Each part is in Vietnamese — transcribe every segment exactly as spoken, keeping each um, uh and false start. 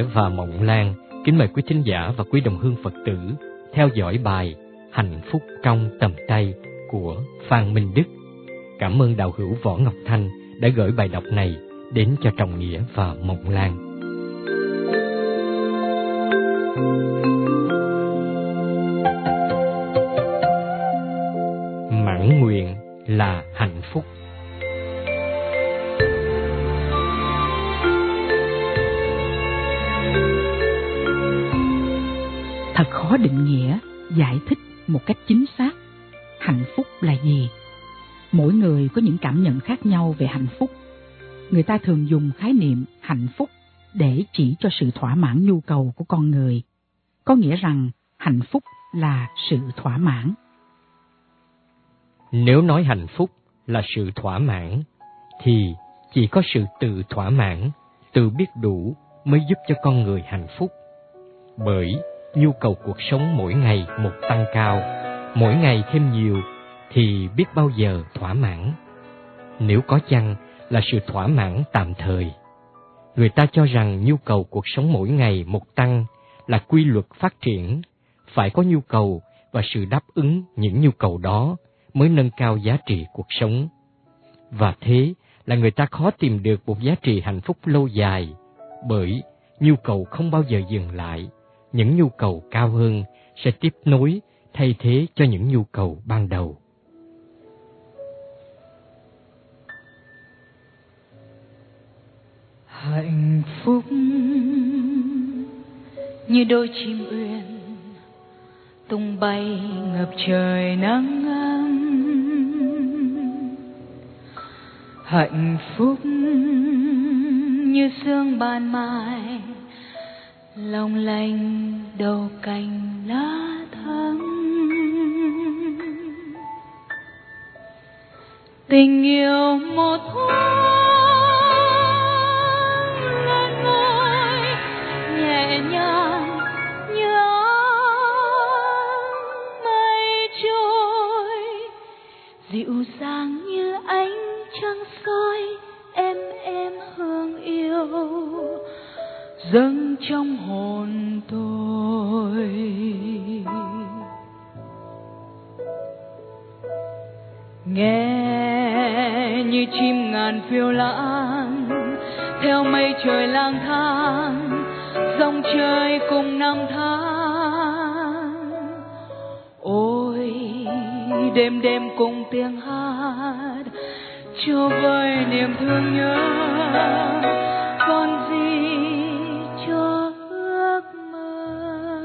Nghĩa và Mộng Lan kính mời quý thính giả và quý đồng hương Phật tử theo dõi bài Hạnh phúc trong tầm tay của Phan Minh Đức. Cảm ơn đạo hữu Võ Ngọc Thanh đã gửi bài đọc này đến cho Trọng Nghĩa và Mộng Lan. Mãn nguyện là hạnh phúc. Thật khó định nghĩa, giải thích một cách chính xác hạnh phúc là gì. Mỗi người có những cảm nhận khác nhau về hạnh phúc. Người ta thường dùng khái niệm hạnh phúc để chỉ cho sự thỏa mãn nhu cầu của con người. Có nghĩa rằng hạnh phúc là sự thỏa mãn. Nếu nói hạnh phúc là sự thỏa mãn, thì chỉ có sự tự thỏa mãn, tự biết đủ mới giúp cho con người hạnh phúc. Bởi nhu cầu cuộc sống mỗi ngày một tăng cao, mỗi ngày thêm nhiều, thì biết bao giờ thỏa mãn. Nếu có chăng là sự thỏa mãn tạm thời. Người ta cho rằng nhu cầu cuộc sống mỗi ngày một tăng là quy luật phát triển, phải có nhu cầu và sự đáp ứng những nhu cầu đó mới nâng cao giá trị cuộc sống. Và thế là người ta khó tìm được một giá trị hạnh phúc lâu dài, bởi nhu cầu không bao giờ dừng lại. Những nhu cầu cao hơn sẽ tiếp nối, thay thế cho những nhu cầu ban đầu. Hạnh phúc như đôi chim uyên tung bay ngập trời nắng ấm. Hạnh phúc như sương ban mai long lanh đầu cành lá thắm. Tình yêu một thoáng lên ngôi nhẹ nhàng như áng mây trôi, dịu dàng như ánh trăng soi em em hương yêu dâng trong hồn tôi. Nghe như chim ngàn phiêu lãng theo mây trời lang thang, dòng trời cùng năm tháng. Ôi đêm đêm cùng tiếng hát cho vơi niềm thương nhớ, còn gì cho ước mơ.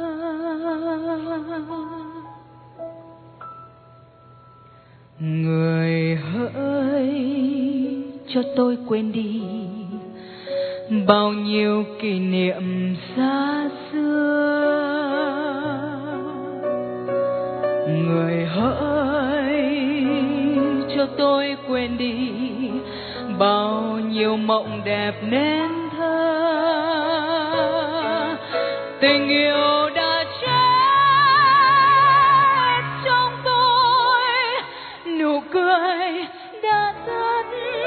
Người hỡi cho tôi quên đi bao nhiêu kỷ niệm xa xưa. Người hỡi cho tôi quên đi bao nhiêu mộng đẹp nên thơ. Tình yêu đã chết trong tôi, nụ cười đã tắt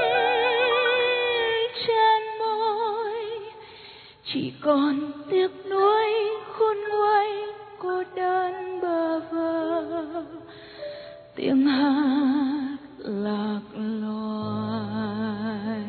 trên môi, chỉ còn tiếc nuối khôn nguôi cô đơn bơ vơ, tiếng hát lạc loài.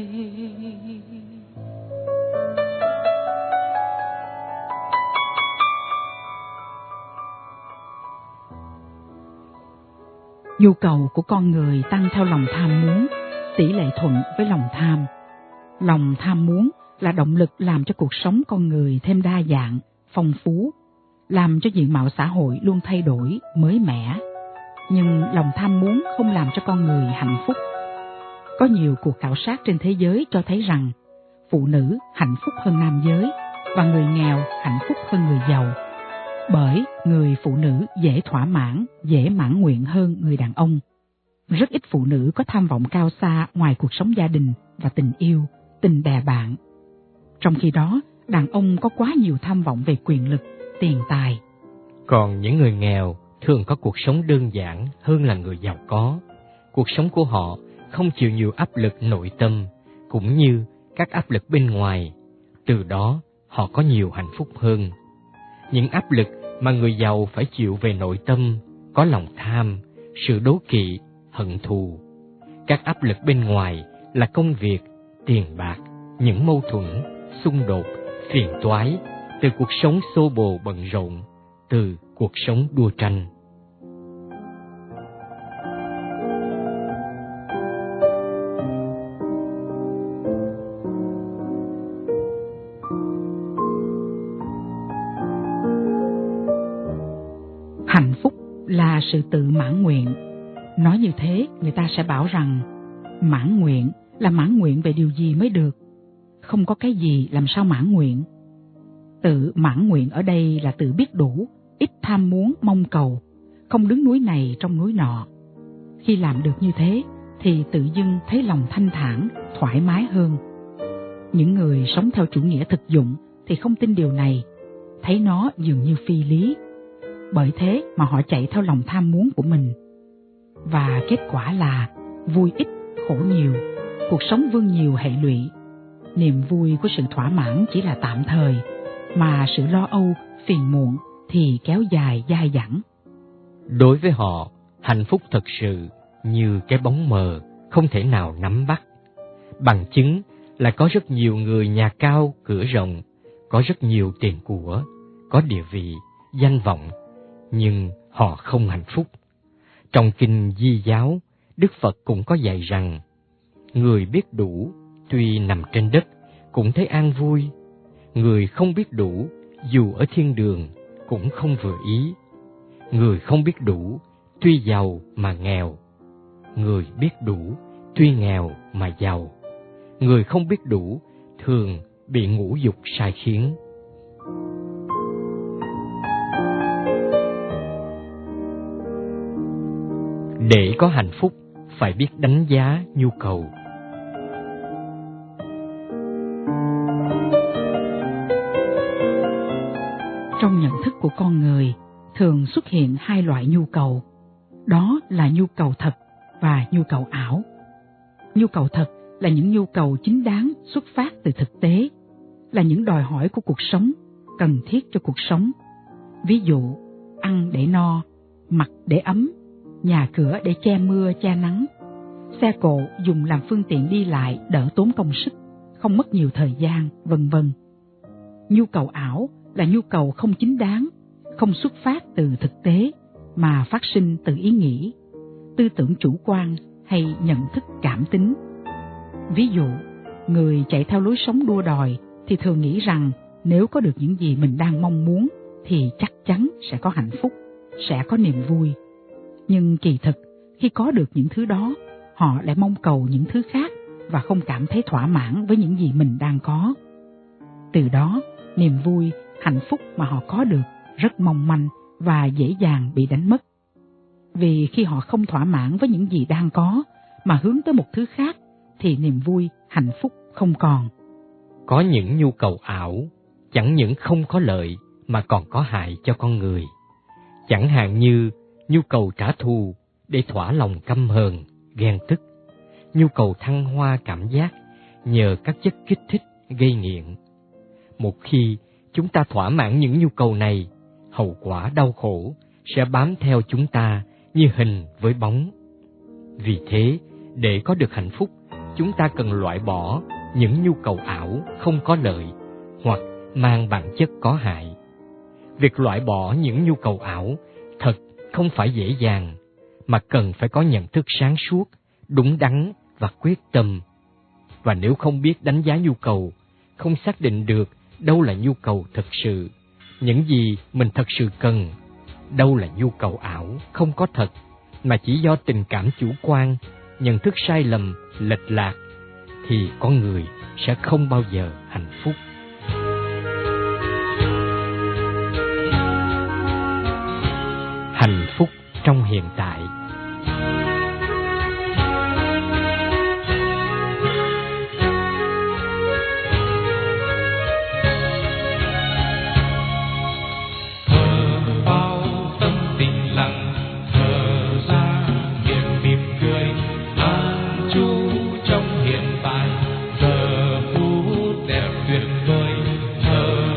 Nhu cầu của con người tăng theo lòng tham muốn, tỷ lệ thuận với lòng tham. Lòng tham muốn là động lực làm cho cuộc sống con người thêm đa dạng, phong phú, làm cho diện mạo xã hội luôn thay đổi, mới mẻ. Nhưng lòng tham muốn không làm cho con người hạnh phúc. Có nhiều cuộc khảo sát trên thế giới cho thấy rằng phụ nữ hạnh phúc hơn nam giới và người nghèo hạnh phúc hơn người giàu. Bởi người phụ nữ dễ thỏa mãn, dễ mãn nguyện hơn người đàn ông. Rất ít phụ nữ có tham vọng cao xa ngoài cuộc sống gia đình và tình yêu, tình bè bạn. Trong khi đó, đàn ông có quá nhiều tham vọng về quyền lực, tiền tài. Còn những người nghèo thường có cuộc sống đơn giản hơn là người giàu có. Cuộc sống của họ không chịu nhiều áp lực nội tâm, cũng như các áp lực bên ngoài. Từ đó, họ có nhiều hạnh phúc hơn. Những áp lực mà người giàu phải chịu về nội tâm có lòng tham, sự đố kỵ, hận thù. Các áp lực bên ngoài là công việc, tiền bạc, những mâu thuẫn, xung đột, phiền toái, từ cuộc sống xô bồ bận rộn, từ cuộc sống đua tranh. Hạnh phúc là sự tự mãn nguyện. Nói như thế, người ta sẽ bảo rằng mãn nguyện là mãn nguyện về điều gì mới được. Không có cái gì làm sao mãn nguyện. Tự mãn nguyện ở đây là tự biết đủ, ít tham muốn mong cầu, không đứng núi này trong núi nọ. Khi làm được như thế thì tự dưng thấy lòng thanh thản, thoải mái hơn. Những người sống theo chủ nghĩa thực dụng thì không tin điều này, thấy nó dường như phi lý. Bởi thế mà họ chạy theo lòng tham muốn của mình. Và kết quả là vui ít, khổ nhiều, cuộc sống vương nhiều hệ lụy. Niềm vui của sự thỏa mãn chỉ là tạm thời, mà sự lo âu, phiền muộn thì kéo dài dai dẳng. Đối với họ, hạnh phúc thật sự như cái bóng mờ, không thể nào nắm bắt. Bằng chứng là có rất nhiều người nhà cao, cửa rộng, có rất nhiều tiền của, có địa vị, danh vọng, nhưng họ không hạnh phúc. Trong kinh Di Giáo, Đức Phật cũng có dạy rằng, người biết đủ, tuy nằm trên đất, cũng thấy an vui. Người không biết đủ, dù ở thiên đường, cũng không vừa ý. Người không biết đủ, tuy giàu mà nghèo. Người biết đủ, tuy nghèo mà giàu. Người không biết đủ, thường bị ngũ dục sai khiến. Để có hạnh phúc, phải biết đánh giá nhu cầu. Trong nhận thức của con người thường xuất hiện hai loại nhu cầu. Đó là nhu cầu thật và nhu cầu ảo. Nhu cầu thật là những nhu cầu chính đáng xuất phát từ thực tế, là những đòi hỏi của cuộc sống, cần thiết cho cuộc sống. Ví dụ, ăn để no, mặc để ấm, nhà cửa để che mưa che nắng, xe cộ dùng làm phương tiện đi lại đỡ tốn công sức, không mất nhiều thời gian, vân vân. Nhu cầu ảo là nhu cầu không chính đáng, không xuất phát từ thực tế, mà phát sinh từ ý nghĩ, tư tưởng chủ quan hay nhận thức cảm tính. Ví dụ, người chạy theo lối sống đua đòi thì thường nghĩ rằng nếu có được những gì mình đang mong muốn thì chắc chắn sẽ có hạnh phúc, sẽ có niềm vui. Nhưng kỳ thực, khi có được những thứ đó, họ lại mong cầu những thứ khác và không cảm thấy thỏa mãn với những gì mình đang có. Từ đó, niềm vui, hạnh phúc mà họ có được rất mong manh và dễ dàng bị đánh mất. Vì khi họ không thỏa mãn với những gì đang có mà hướng tới một thứ khác thì niềm vui, hạnh phúc không còn. Có những nhu cầu ảo, chẳng những không có lợi mà còn có hại cho con người. Chẳng hạn như nhu cầu trả thù để thỏa lòng căm hờn, ghen tức, nhu cầu thăng hoa cảm giác nhờ các chất kích thích gây nghiện. Một khi chúng ta thỏa mãn những nhu cầu này, hậu quả đau khổ sẽ bám theo chúng ta như hình với bóng. Vì thế, để có được hạnh phúc, chúng ta cần loại bỏ những nhu cầu ảo không có lợi hoặc mang bản chất có hại. Việc loại bỏ những nhu cầu ảo thật không phải dễ dàng, mà cần phải có nhận thức sáng suốt, đúng đắn và quyết tâm. Và nếu không biết đánh giá nhu cầu, không xác định được đâu là nhu cầu thực sự, những gì mình thật sự cần, đâu là nhu cầu ảo, không có thật, mà chỉ do tình cảm chủ quan, nhận thức sai lầm, lệch lạc, thì con người sẽ không bao giờ hạnh phúc. Hạnh phúc trong hiện tại. Giờ phút đẹp tuyệt vời, thở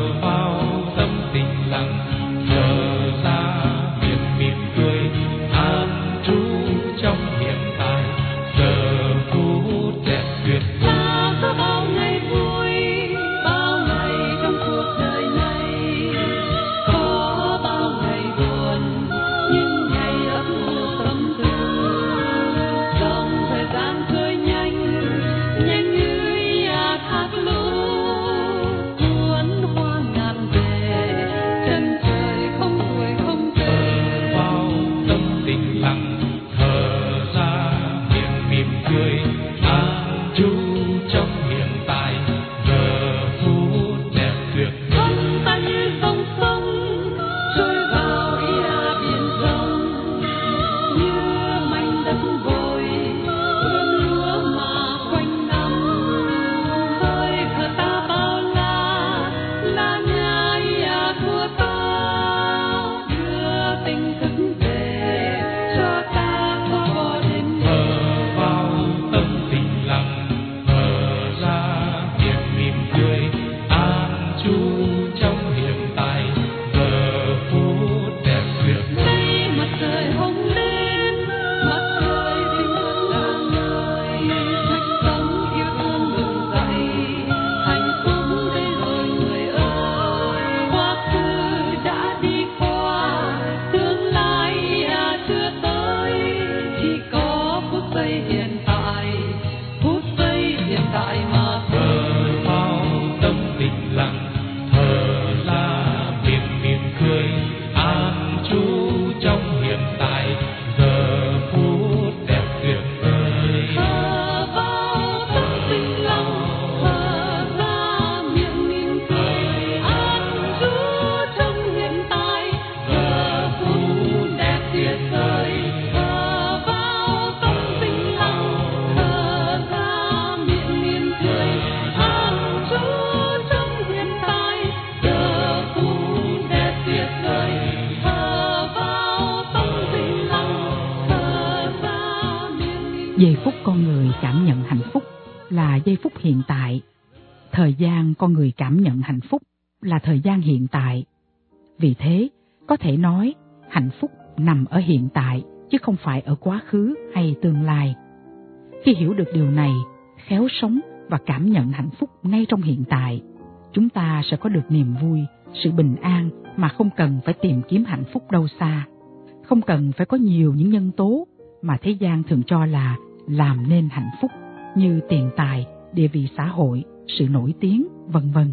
cảm nhận hạnh phúc là giây phút hiện tại. Thời gian con người cảm nhận hạnh phúc là thời gian hiện tại. Vì thế, có thể nói hạnh phúc nằm ở hiện tại chứ không phải ở quá khứ hay tương lai. Khi hiểu được điều này, khéo sống và cảm nhận hạnh phúc ngay trong hiện tại, chúng ta sẽ có được niềm vui, sự bình an mà không cần phải tìm kiếm hạnh phúc đâu xa. Không cần phải có nhiều những nhân tố mà thế gian thường cho là làm nên hạnh phúc, như tiền tài, địa vị xã hội, sự nổi tiếng, vân vân.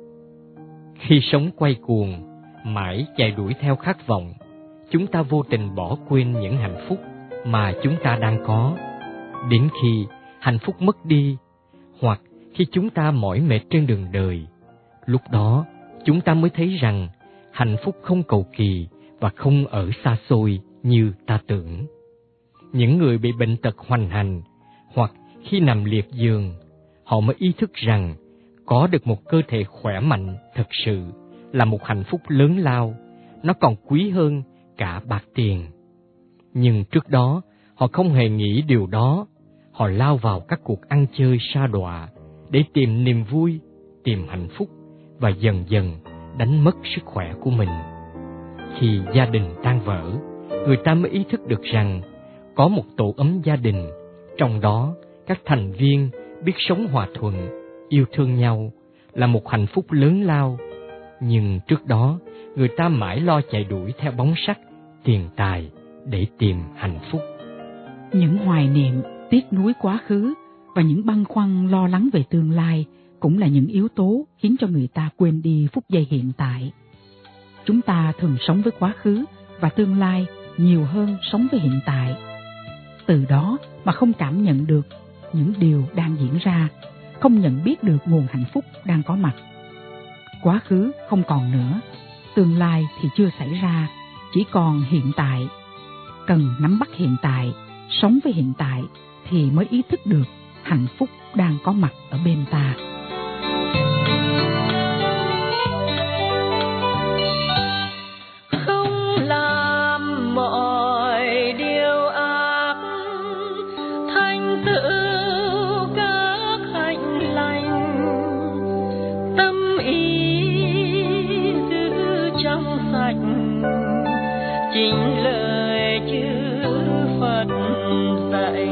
Khi sống quay cuồng, mãi chạy đuổi theo khát vọng, chúng ta vô tình bỏ quên những hạnh phúc mà chúng ta đang có. Đến khi hạnh phúc mất đi, hoặc khi chúng ta mỏi mệt trên đường đời, lúc đó chúng ta mới thấy rằng hạnh phúc không cầu kỳ và không ở xa xôi như ta tưởng. Những người bị bệnh tật hoành hành, hoặc khi nằm liệt giường, họ mới ý thức rằng có được một cơ thể khỏe mạnh thật sự là một hạnh phúc lớn lao, nó còn quý hơn cả bạc tiền. Nhưng trước đó, họ không hề nghĩ điều đó. Họ lao vào các cuộc ăn chơi sa đọa để tìm niềm vui, tìm hạnh phúc và dần dần đánh mất sức khỏe của mình. Khi gia đình tan vỡ, người ta mới ý thức được rằng có một tổ ấm gia đình, trong đó các thành viên biết sống hòa thuận, yêu thương nhau là một hạnh phúc lớn lao. Nhưng trước đó, người ta mãi lo chạy đuổi theo bóng sắc, tiền tài để tìm hạnh phúc. Những hoài niệm, tiếc nuối quá khứ và những băn khoăn lo lắng về tương lai cũng là những yếu tố khiến cho người ta quên đi phút giây hiện tại. Chúng ta thường sống với quá khứ và tương lai nhiều hơn sống với hiện tại. Từ đó mà không cảm nhận được những điều đang diễn ra, không nhận biết được nguồn hạnh phúc đang có mặt. Quá khứ không còn nữa, tương lai thì chưa xảy ra, chỉ còn hiện tại. Cần nắm bắt hiện tại, sống với hiện tại thì mới ý thức được hạnh phúc đang có mặt ở bên ta. Không làm mọi điều ác, thành tựu các hạnh lành, tâm ý giữ trong sạch, chính lời chữ Phật dạy.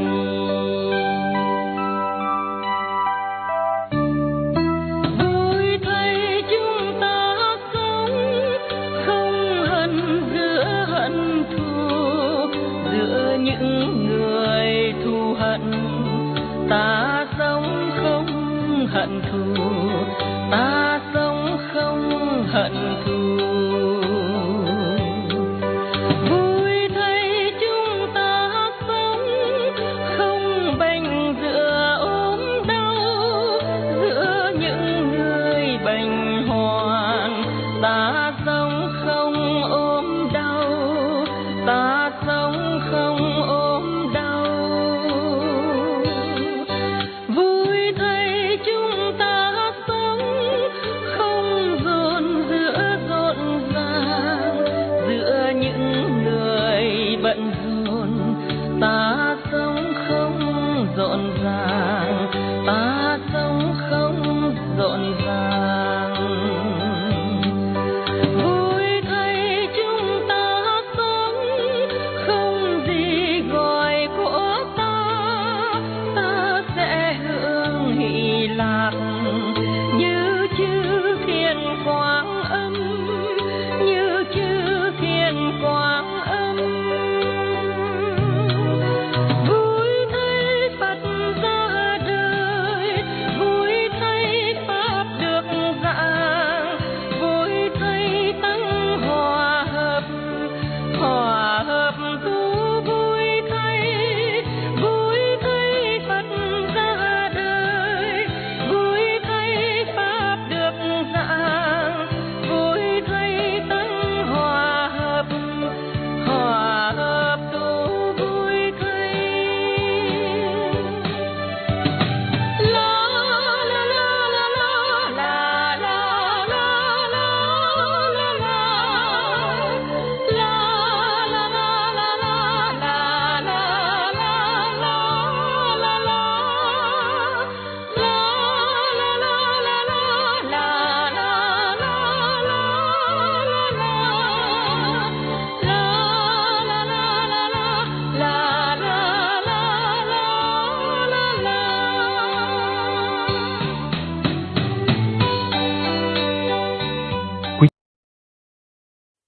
Vui thay chúng ta sống, không hận giữa hận thù, giữa những người thù hận. Ta sống không hận thù, ta sống không hận thù.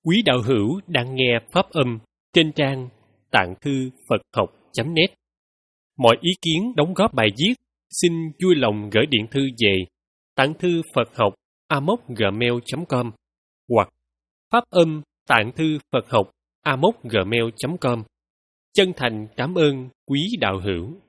Quý đạo hữu đang nghe pháp âm trên trang tạng thư Phật học chấm net. Mọi ý kiến đóng góp bài viết xin vui lòng gửi điện thư về tạng thư Phật học a m o c gmail chấm com hoặc pháp âm tạng thư Phật học a m o c gmail chấm com. Chân thành cảm ơn quý đạo hữu.